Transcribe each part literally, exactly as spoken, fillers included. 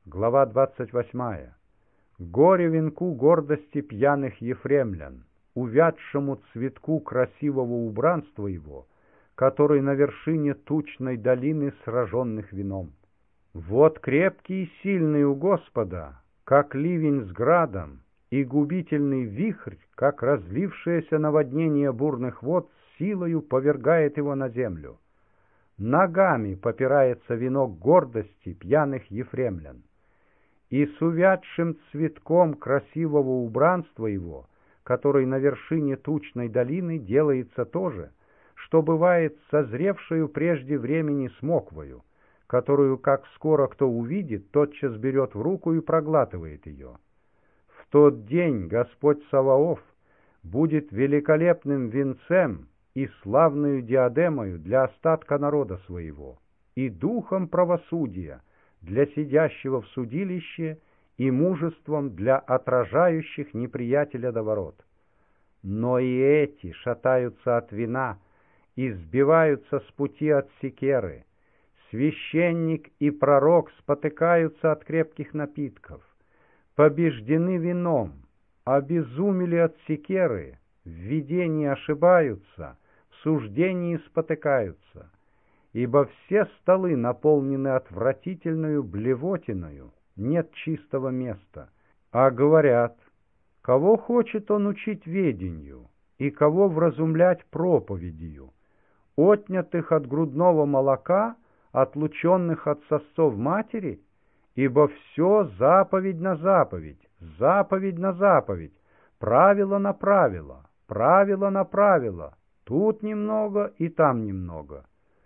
Глава двадцать восьмая. Горе венку гордости пьяных ефремлян, увядшему цветку красивого убранства его, который на вершине тучной долины сраженных вином. Вот крепкий и сильный у Господа, как ливень с градом, и губительный вихрь, как разлившееся наводнение бурных вод, силою повергает его на землю. Ногами попирается венок гордости пьяных ефремлян. И с увядшим цветком красивого убранства его, который на вершине тучной долины, делается то же, что бывает с созревшую прежде времени смоквою, которую, как скоро кто увидит, тотчас берет в руку и проглатывает ее. В тот день Господь Саваоф будет великолепным венцем и славною диадемою для остатка народа своего, и духом правосудия для сидящего в судилище, и мужеством для отражающих неприятеля до ворот. Но и эти шатаются от вина и сбиваются с пути от секеры. Священник и пророк спотыкаются от крепких напитков, побеждены вином, обезумели от секеры, в видении ошибаются, в суждении спотыкаются. Ибо все столы наполнены отвратительную блевотиною, нет чистого места. А говорят, кого хочет он учить ведению, и кого вразумлять проповедью, отнятых от грудного молока, отлученных от сосцов матери, ибо все заповедь на заповедь, заповедь на заповедь, правило на правило, правило на правило, тут немного и там немного.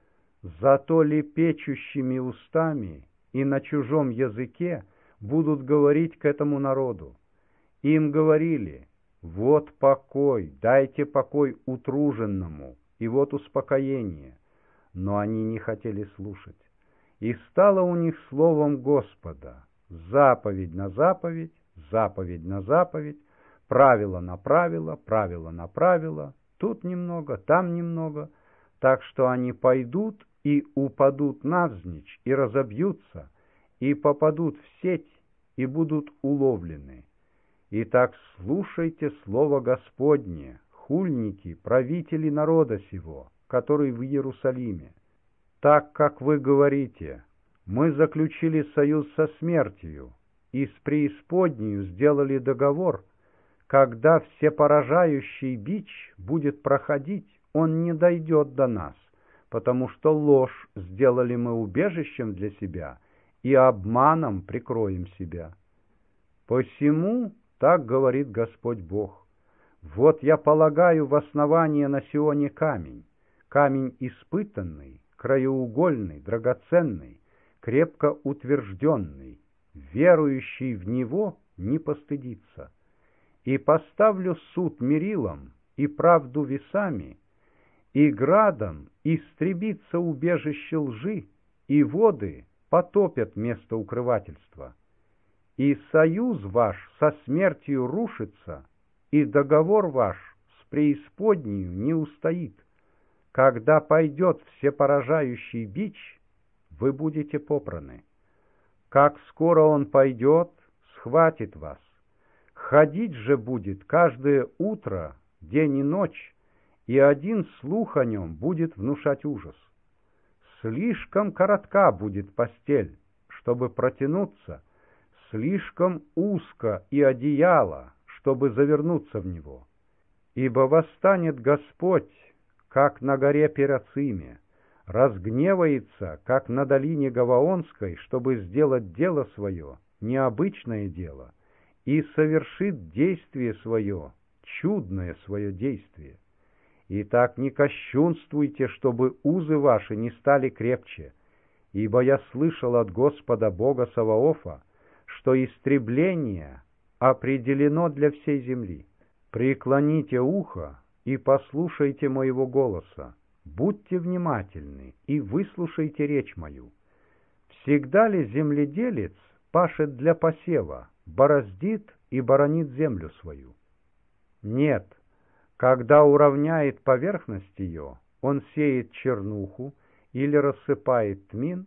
Зато лепечущими устами и на чужом языке будут говорить к этому народу. Им говорили: вот покой, дайте покой утруженному, и вот успокоение. Но они не хотели слушать. И стало у них словом Господа: заповедь на заповедь, заповедь на заповедь, правило на правило, правило на правило, тут немного, там немного, так что они пойдут и упадут навзничь, и разобьются, и попадут в сеть, и будут уловлены. Итак, слушайте слово Господне, хульники, правители народа сего, который в Иерусалиме. Так как вы говорите: мы заключили союз со смертью, и с преисподнею сделали договор, когда всепоражающий бич будет проходить, он не дойдет до нас, потому что ложь сделали мы убежищем для себя, и обманом прикроем себя. Посему так говорит Господь Бог: вот я полагаю в основание на Сионе камень, камень испытанный, краеугольный, драгоценный, крепко утвержденный, верующий в него не постыдится. И поставлю суд мерилом и правду весами, и градом истребится убежище лжи, и воды потопят место укрывательства. И союз ваш со смертью рушится, и договор ваш с преисподнею не устоит. Когда пойдет всепоражающий бич, вы будете попраны. Как скоро он пойдет, схватит вас. Ходить же будет каждое утро, день и ночь, и один слух о нем будет внушать ужас. Слишком коротка будет постель, чтобы протянуться, слишком узко и одеяло, чтобы завернуться в него. Ибо восстанет Господь, как на горе Перациме, разгневается, как на долине Гаваонской, чтобы сделать дело свое, необычное дело, и совершит действие свое, чудное свое действие. Итак, не кощунствуйте, чтобы узы ваши не стали крепче, ибо я слышал от Господа Бога Саваофа, что истребление определено для всей земли. Преклоните ухо и послушайте моего голоса, будьте внимательны и выслушайте речь мою. Всегда ли земледелец пашет для посева, бороздит и боронит землю свою? Нет. Когда уравняет поверхность ее, он сеет чернуху или рассыпает тмин,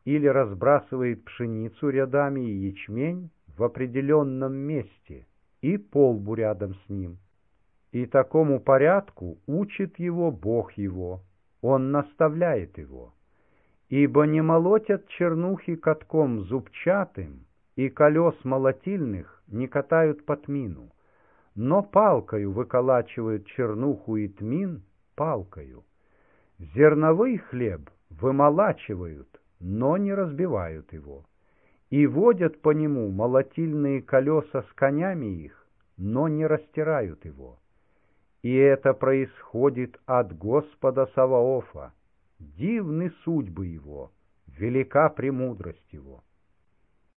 или разбрасывает пшеницу рядами и ячмень в определенном месте и полбу рядом с ним. И такому порядку учит его Бог его, он наставляет его. Ибо не молотят чернухи катком зубчатым, и колес молотильных не катают по тмину, но палкою выколачивают чернуху и тмин палкою. Зерновый хлеб вымолачивают, но не разбивают его, и водят по нему молотильные колеса с конями их, но не растирают его. И это происходит от Господа Саваофа. Дивны судьбы его, велика премудрость его.